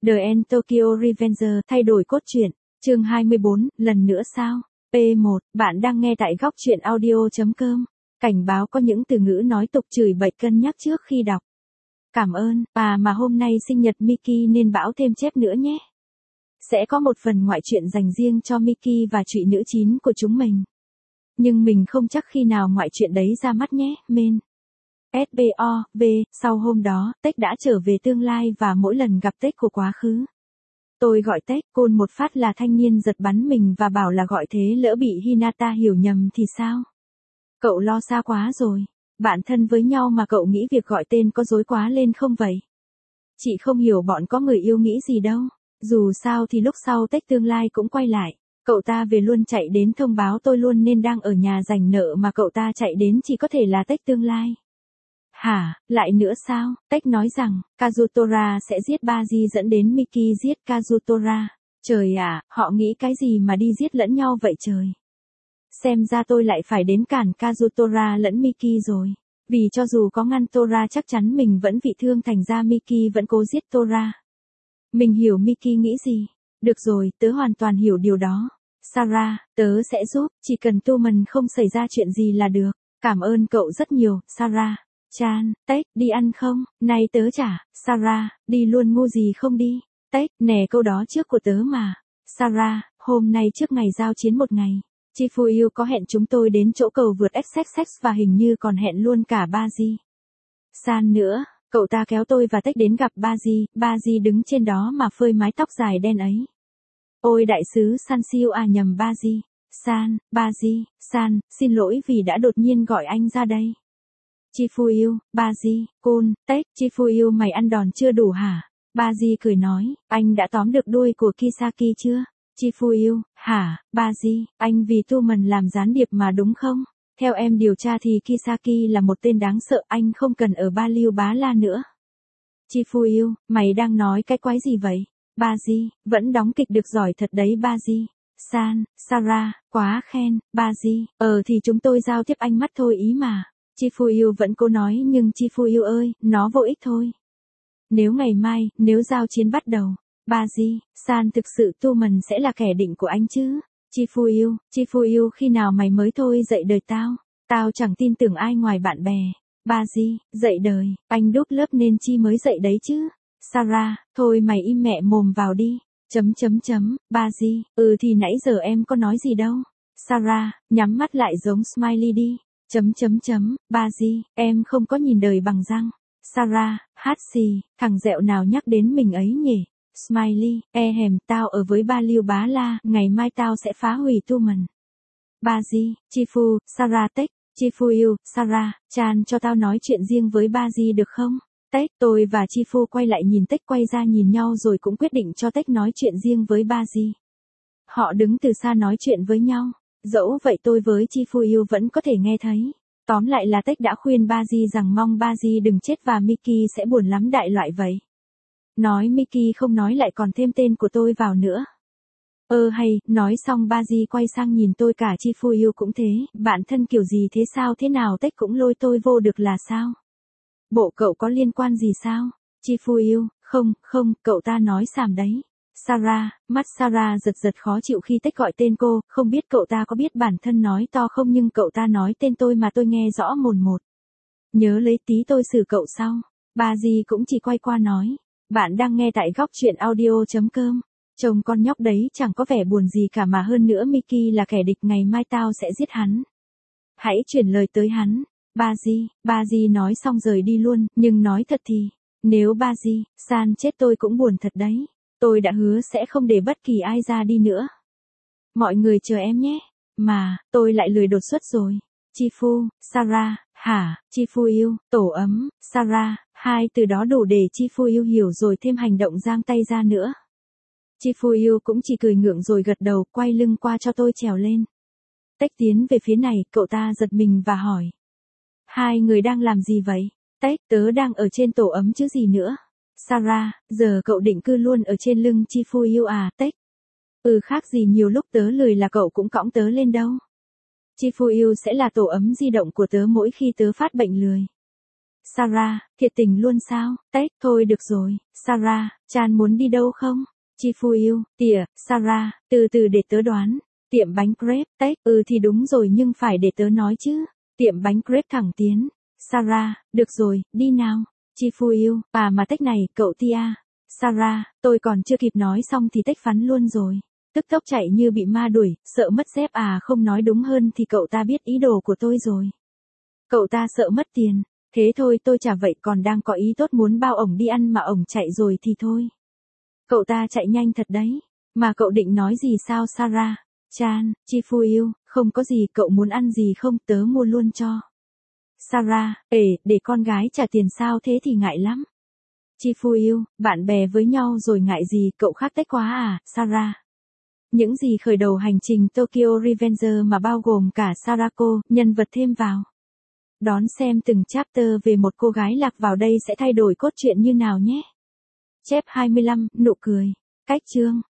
The End Tokyo Revenger thay đổi cốt truyện, chương 24, lần nữa sao? P1, bạn đang nghe tại góc truyện audio.com. Cảnh báo có những từ ngữ nói tục chửi bậy cân nhắc trước khi đọc. Cảm ơn, mà hôm nay sinh nhật Mickey nên bão thêm chép nữa nhé. Sẽ có một phần ngoại truyện dành riêng cho Mickey và trụy nữ 9 của chúng mình. Nhưng mình không chắc khi nào ngoại truyện đấy ra mắt nhé, men. SBO, sau hôm đó, Tech đã trở về tương lai và mỗi lần gặp Tech của quá khứ. Tôi gọi Tech, côn một phát là thanh niên giật bắn mình và bảo là gọi thế lỡ bị Hinata hiểu nhầm thì sao? Cậu lo xa quá rồi. Bạn thân với nhau mà cậu nghĩ việc gọi tên có dối quá lên không vậy? Chị không hiểu bọn có người yêu nghĩ gì đâu. Dù sao thì lúc sau Tech tương lai cũng quay lại. Cậu ta về luôn chạy đến thông báo tôi luôn nên đang ở nhà rảnh nợ mà cậu ta chạy đến chỉ có thể là Tech tương lai. Hả, lại nữa sao? Tech nói rằng, Kazutora sẽ giết Baji dẫn đến Mickey giết Kazutora. Trời ạ, họ nghĩ cái gì mà đi giết lẫn nhau vậy trời? Xem ra tôi lại phải đến cản Kazutora lẫn Mickey rồi. Vì cho dù có ngăn Tora chắc chắn mình vẫn bị thương thành ra Mickey vẫn cố giết Tora. Mình hiểu Mickey nghĩ gì. Được rồi, tớ hoàn toàn hiểu điều đó. Sarah, tớ sẽ giúp, chỉ cần Tuman không xảy ra chuyện gì là được. Cảm ơn cậu rất nhiều, Sarah. Chan, Tech, đi ăn không? Này tớ chả, Sarah, đi luôn ngu gì không đi? Tech, nè câu đó trước của tớ mà. Sarah, hôm nay trước ngày giao chiến một ngày. Chifuyu có hẹn chúng tôi đến chỗ cầu vượt XXX và hình như còn hẹn luôn cả Baji. San nữa, cậu ta kéo tôi và Tech đến gặp Baji đứng trên đó mà phơi mái tóc dài đen ấy. Ôi đại sứ San siêu à nhầm Baji. Baji, San, xin lỗi vì đã đột nhiên gọi anh ra đây. Chifuyu, Baji, Kun, Tech, Chifuyu mày ăn đòn chưa đủ hả? Baji cười nói, anh đã tóm được đuôi của Kisaki chưa? Chifuyu, hả, Baji, anh vì Tuman làm gián điệp mà đúng không? Theo em điều tra thì Kisaki là một tên đáng sợ, anh không cần ở Ba Liêu Bá La nữa. Chifuyu, mày đang nói cái quái gì vậy? Baji, vẫn đóng kịch được giỏi thật đấy Baji. San, Sarah, quá khen, Baji, thì chúng tôi giao tiếp ánh mắt thôi ý mà. Chifuyu vẫn cố nói nhưng Chifuyu ơi, nó vô ích thôi. Nếu ngày mai, nếu giao chiến bắt đầu, Baji, San thực sự Tuman sẽ là kẻ định của anh chứ? Chifuyu khi nào mày mới thôi dậy đời tao? Tao chẳng tin tưởng ai ngoài bạn bè. Baji, dậy đời, anh đúc lớp nên chi mới dậy đấy chứ? Sarah, thôi mày im mẹ mồm vào đi. Baji, thì nãy giờ em có nói gì đâu. Sarah, nhắm mắt lại giống smiley đi. Baji, em không có nhìn đời bằng răng. Sarah, hát xì, thằng dẹo nào nhắc đến mình ấy nhỉ? Smiley, tao ở với Ba Liêu Bá La, ngày mai tao sẽ phá hủy Tuman. Baji, Chifu, Sarah Tech, Chifuyu, Sarah, Chan cho tao nói chuyện riêng với Baji được không? Tech, tôi và Chifu quay lại nhìn Tech quay ra nhìn nhau rồi cũng quyết định cho Tech nói chuyện riêng với Baji. Họ đứng từ xa nói chuyện với nhau. Dẫu vậy tôi với Chifuyu vẫn có thể nghe thấy. Tóm lại là Tech đã khuyên Baji rằng mong Baji đừng chết và Mickey sẽ buồn lắm đại loại vậy. Nói Mickey không nói lại còn thêm tên của tôi vào nữa. Hay, nói xong Baji quay sang nhìn tôi cả Chifuyu cũng thế, bạn thân kiểu gì thế sao thế nào Tech cũng lôi tôi vô được là sao? Bộ cậu có liên quan gì sao? Chifuyu, không, cậu ta nói xàm đấy. Sarah, mắt Sarah giật khó chịu khi Tech gọi tên cô, không biết cậu ta có biết bản thân nói to không nhưng cậu ta nói tên tôi mà tôi nghe rõ mồn một. Nhớ lấy tí tôi xử cậu sau. Baji cũng chỉ quay qua nói. Bạn đang nghe tại góc truyện audio.com. Chồng con nhóc đấy chẳng có vẻ buồn gì cả mà hơn nữa Mickey là kẻ địch ngày mai tao sẽ giết hắn. Hãy chuyển lời tới hắn. Baji nói xong rời đi luôn, nhưng nói thật thì, nếu Baji, San chết tôi cũng buồn thật đấy. Tôi đã hứa sẽ không để bất kỳ ai ra đi nữa. Mọi người chờ em nhé. Mà, tôi lại lười đột xuất rồi. Chifu, Sarah, hả, Chifuyu, tổ ấm, Sarah, hai từ đó đủ để Chifuyu hiểu rồi thêm hành động giang tay ra nữa. Chifuyu cũng chỉ cười ngượng rồi gật đầu quay lưng qua cho tôi trèo lên. Tech tiến về phía này, cậu ta giật mình và hỏi. Hai người đang làm gì vậy? Tech, tớ đang ở trên tổ ấm chứ gì nữa. Sarah, giờ cậu định cư luôn ở trên lưng Chifuyu à, Tech? Khác gì nhiều lúc tớ lười là cậu cũng cõng tớ lên đâu. Chifuyu sẽ là tổ ấm di động của tớ mỗi khi tớ phát bệnh lười. Sarah, thiệt tình luôn sao? Tách, thôi được rồi. Sarah, Chan muốn đi đâu không? Chi Phu yêu, tỉa, Sarah, từ từ để tớ đoán. Tiệm bánh crepe, Tách, thì đúng rồi nhưng phải để tớ nói chứ. Tiệm bánh crepe Thẳng Tiến. Sarah, được rồi, đi nào. Chi Phu yêu, mà Tách này, cậu Tia. Sarah, tôi còn chưa kịp nói xong thì Tách phắn luôn rồi. Tức tốc chạy như bị ma đuổi, sợ mất dép không nói đúng hơn thì cậu ta biết ý đồ của tôi rồi. Cậu ta sợ mất tiền. Thế thôi tôi chả vậy còn đang có ý tốt muốn bao ổng đi ăn mà ổng chạy rồi thì thôi. Cậu ta chạy nhanh thật đấy. Mà cậu định nói gì sao Sarah? Chan, Chi Phu yêu, không có gì cậu muốn ăn gì không tớ mua luôn cho. Sarah, để con gái trả tiền sao thế thì ngại lắm. Chi Phu yêu, bạn bè với nhau rồi ngại gì cậu khác Tách quá Sarah. Những gì khởi đầu hành trình Tokyo Revenger mà bao gồm cả Sarako, nhân vật thêm vào. Đón xem từng chapter về một cô gái lạc vào đây sẽ thay đổi cốt truyện như nào nhé. Chép 25, nụ cười. Cách chương.